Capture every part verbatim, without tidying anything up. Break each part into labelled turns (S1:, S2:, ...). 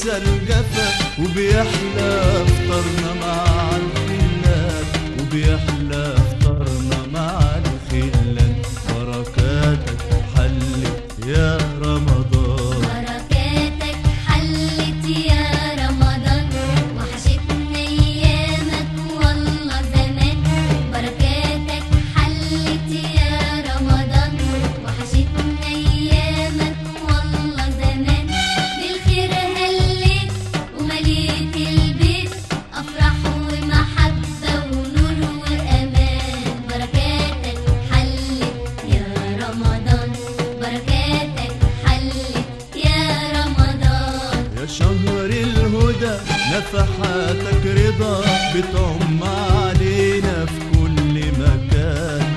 S1: بينسى الجفا وبيحلى فطرنا مع الخلان، وبيحلى فطرنا مع الخلان. بركاتك حلت يا رمضان،
S2: بركاتك حلت يا رمضان، وحشتنا ايامك والله زمان. بركاتك حلت يا رمضان، وحشتنا ايامك والله زمان. بالخير هليت ومليت البيت، افراح ومحبه ونور وامان. بركاتك حلت يا رمضان، بركاتك حلت يا رمضان.
S1: يا شهر الهدى نفحاتك رضا بتعم علينا في كل مكان.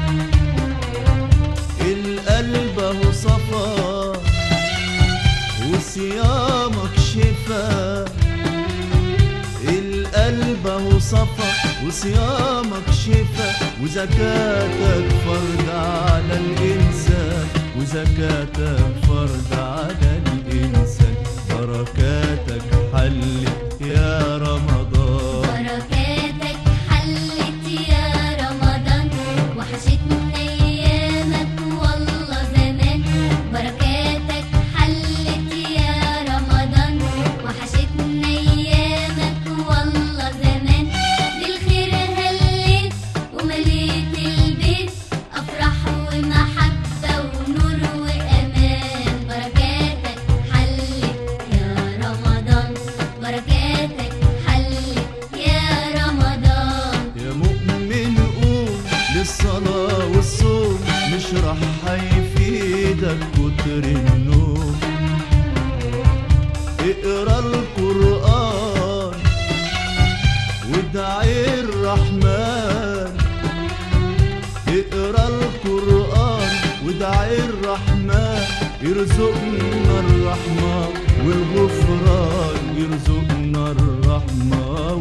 S1: القلب اهو صفا وصيامك شفا، القلب اهو صفا وصيامك شفا، وزكاتك فرض على الإنسان، وزكاتك فرض على الإنسان. بركاتك حلت يا رمضان،
S2: بركاتك حلت يا رمضان، وحشتنا ايامك والله زمان. بركاتك حلت يا رمضان، وحشتنا ايامك والله زمان. بالخير هليت ومليت البيت، افراح ومحبه ونور وامان. بركاتك حلت يا رمضان، بركاتك حلت يا رمضان.
S1: يا مؤمن قوم للصلاة والصوم، مش راح هيفيدك كتر النوم. اقرا القرآن وادعي الرحمن، اقرا القرآن وادعي الرحمن. يرزقنا الرحمة والغفران، يرزقنا الرحمة